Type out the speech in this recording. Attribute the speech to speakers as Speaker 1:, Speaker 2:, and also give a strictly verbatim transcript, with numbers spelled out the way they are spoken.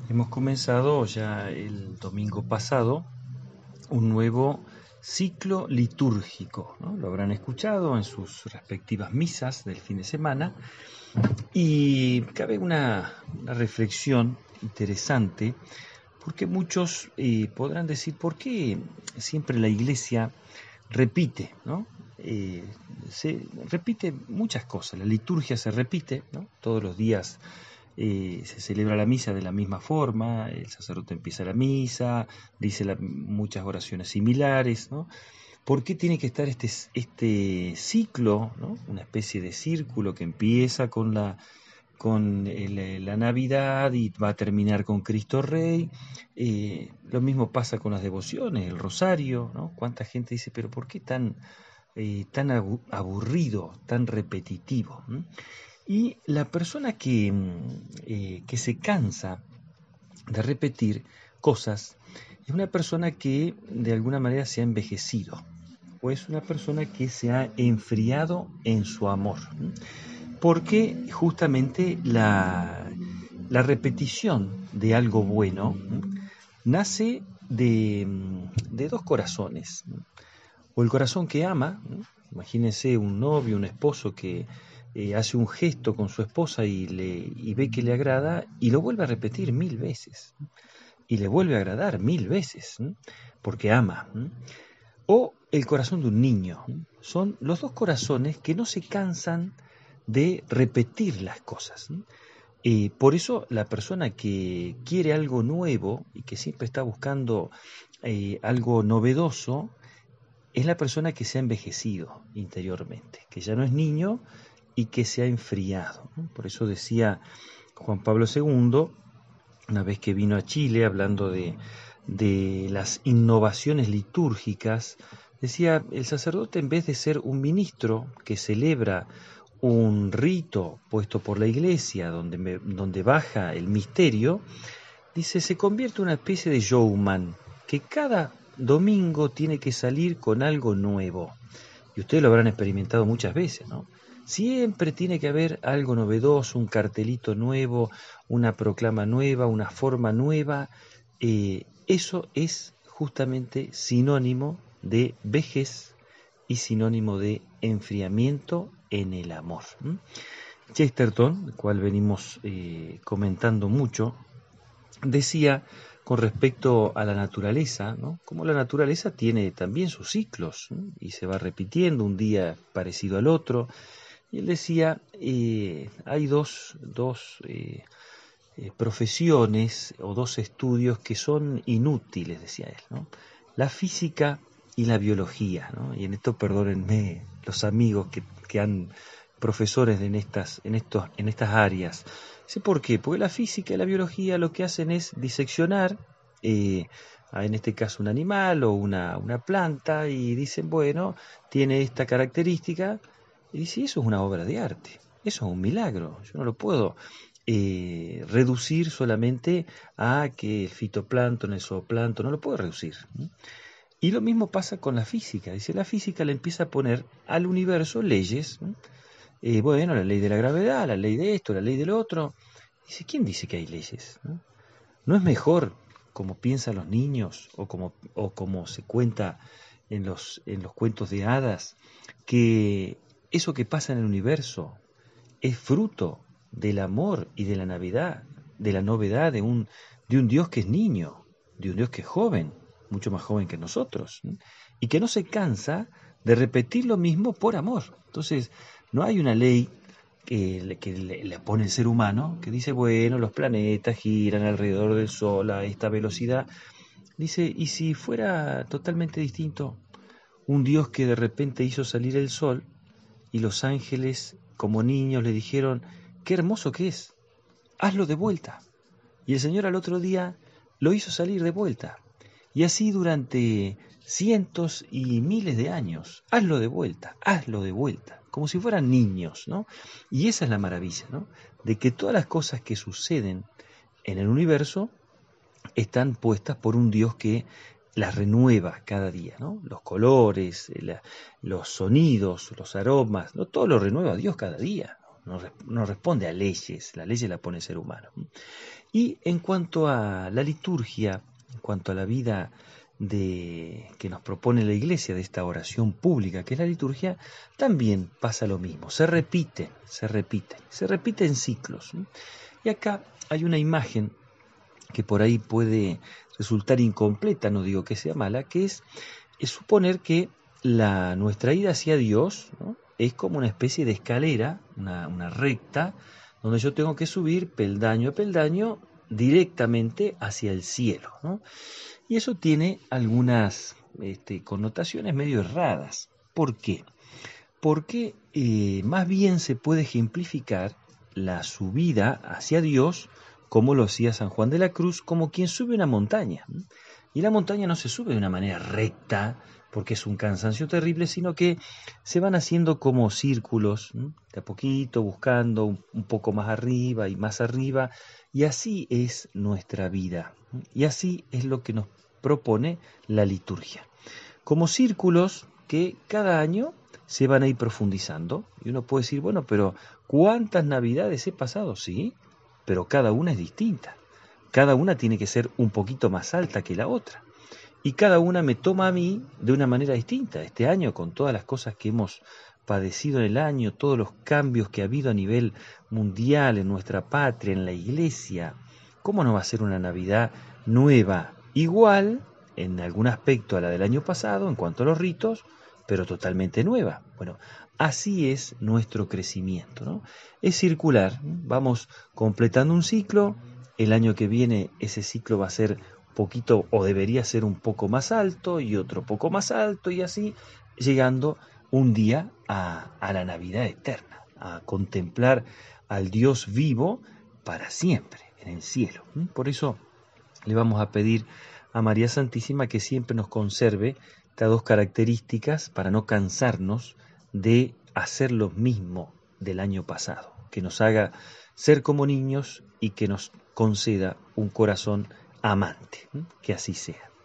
Speaker 1: Hemos comenzado ya el domingo pasado un nuevo ciclo litúrgico, ¿no? Lo habrán escuchado en sus respectivas misas del fin de semana y cabe una, una reflexión interesante porque muchos eh, podrán decir por qué siempre la Iglesia repite, ¿no? Eh, se repite muchas cosas, la liturgia se repite, ¿no? Todos los días eh, se celebra la misa de la misma forma, el sacerdote empieza la misa, dice la- muchas oraciones similares, ¿no? ¿Por qué tiene que estar este, este ciclo, ¿no? Una especie de círculo que empieza con la, con el- la Navidad y va a terminar con Cristo Rey? Eh, lo mismo pasa con las devociones, el rosario, ¿no? ¿Cuánta gente dice, pero ¿por qué tan, eh, tan abu- aburrido, tan repetitivo? ¿M? Y la persona que, mm, eh, que se cansa de repetir cosas es una persona que de alguna manera se ha envejecido o es una persona que se ha enfriado en su amor. ¿M? Porque justamente la, la repetición de algo bueno, ¿m? nace de, mm, de dos corazones. ¿M? O el corazón que ama, ¿no? Imagínense un novio, un esposo que eh, hace un gesto con su esposa y, le, y ve que le agrada y lo vuelve a repetir mil veces. ¿No? Y le vuelve a agradar mil veces, ¿no? Porque ama. ¿No? O el corazón de un niño. ¿No? Son los dos corazones que no se cansan de repetir las cosas. ¿No? Eh, por eso la persona que quiere algo nuevo y que siempre está buscando eh, algo novedoso, es la persona que se ha envejecido interiormente, que ya no es niño y que se ha enfriado, ¿no? Por eso decía Juan Pablo segundo, una vez que vino a Chile hablando de, de las innovaciones litúrgicas, decía, el sacerdote en vez de ser un ministro que celebra un rito puesto por la iglesia donde, me, donde baja el misterio, dice, se convierte en una especie de showman, que cada domingo tiene que salir con algo nuevo. Y ustedes lo habrán experimentado muchas veces, ¿no? Siempre tiene que haber algo novedoso, un cartelito nuevo, una proclama nueva, una forma nueva. Eh, eso es justamente sinónimo de vejez y sinónimo de enfriamiento en el amor. ¿M? Chesterton, el cual venimos eh, comentando mucho, decía con respecto a la naturaleza, ¿no? Como la naturaleza tiene también sus ciclos, ¿no? Y se va repitiendo un día parecido al otro. Y él decía, eh, hay dos, dos eh, eh, profesiones o dos estudios que son inútiles, decía él, ¿no? La física y la biología, ¿no? Y en esto perdónenme los amigos que, que han profesores en estas, en estos, en estas áreas. ¿Sí por qué? Porque la física y la biología lo que hacen es diseccionar, eh, en este caso un animal o una, una planta, y dicen, bueno, tiene esta característica, y dice, eso es una obra de arte, eso es un milagro, yo no lo puedo eh, reducir solamente a que el fitoplancton, el zooplancton, no lo puedo reducir. ¿No? Y lo mismo pasa con la física. Dice, la física le empieza a poner al universo leyes. ¿No? Eh, bueno, la ley de la gravedad, la ley de esto, la ley del otro. Dice, ¿quién dice que hay leyes? ¿No? ¿No es mejor, como piensan los niños o como, o como se cuenta en los, en los cuentos de hadas, que eso que pasa en el universo es fruto del amor y de la Navidad, de la novedad de un, de un Dios que es niño, de un Dios que es joven, mucho más joven que nosotros, ¿no? Y que no se cansa de repetir lo mismo por amor? Entonces, no hay una ley que, le- que le, le pone el ser humano que dice, bueno, los planetas giran alrededor del Sol a esta velocidad. Dice, ¿y si fuera totalmente distinto? Un Dios que de repente hizo salir el Sol y los ángeles, como niños, le dijeron, qué hermoso que es, hazlo de vuelta. Y el Señor al otro día lo hizo salir de vuelta. Y así durante cientos y miles de años, hazlo de vuelta, hazlo de vuelta, como si fueran niños, ¿no? Y esa es la maravilla, ¿no? De que todas las cosas que suceden en el universo están puestas por un Dios que las renueva cada día, ¿no? Los colores, la- los sonidos, los aromas, ¿no? Todo lo renueva Dios cada día. no, no responde a leyes, las leyes las pone el ser humano. Y en cuanto a la liturgia, en cuanto a la vida de, que nos propone la Iglesia, de esta oración pública que es la liturgia, también pasa lo mismo, se repite, se repite, se repite en ciclos. Y acá hay una imagen que por ahí puede resultar incompleta, no digo que sea mala, que es, es suponer que la, nuestra ida hacia Dios, ¿no?, es como una especie de escalera, una, una recta, donde yo tengo que subir peldaño a peldaño directamente hacia el cielo, ¿no? Y eso tiene algunas este, connotaciones medio erradas. ¿Por qué? Porque eh, más bien se puede ejemplificar la subida hacia Dios, como lo hacía San Juan de la Cruz, como quien sube una montaña. Y la montaña no se sube de una manera recta, porque es un cansancio terrible, sino que se van haciendo como círculos, ¿no?, de a poquito, buscando un, un poco más arriba y más arriba, y así es nuestra vida, ¿no? Y así es lo que nos propone la liturgia. Como círculos que cada año se van a ir profundizando, y uno puede decir, bueno, pero ¿cuántas navidades he pasado? Sí, pero cada una es distinta. Cada una tiene que ser un poquito más alta que la otra. Y cada una me toma a mí de una manera distinta. Este año, con todas las cosas que hemos padecido en el año, todos los cambios que ha habido a nivel mundial, en nuestra patria, en la iglesia, ¿cómo no va a ser una Navidad nueva? Igual, en algún aspecto a la del año pasado, en cuanto a los ritos, pero totalmente nueva. Bueno, así es nuestro crecimiento, ¿no? Es circular, ¿no? Vamos completando un ciclo, el año que viene ese ciclo va a ser poquito, o debería ser un poco más alto, y otro poco más alto, y así llegando un día a, a la Navidad eterna, a contemplar al Dios vivo para siempre en el cielo. Por eso le vamos a pedir a María Santísima que siempre nos conserve estas dos características para no cansarnos de hacer lo mismo del año pasado, que nos haga ser como niños y que nos conceda un corazón amante. Que así sea.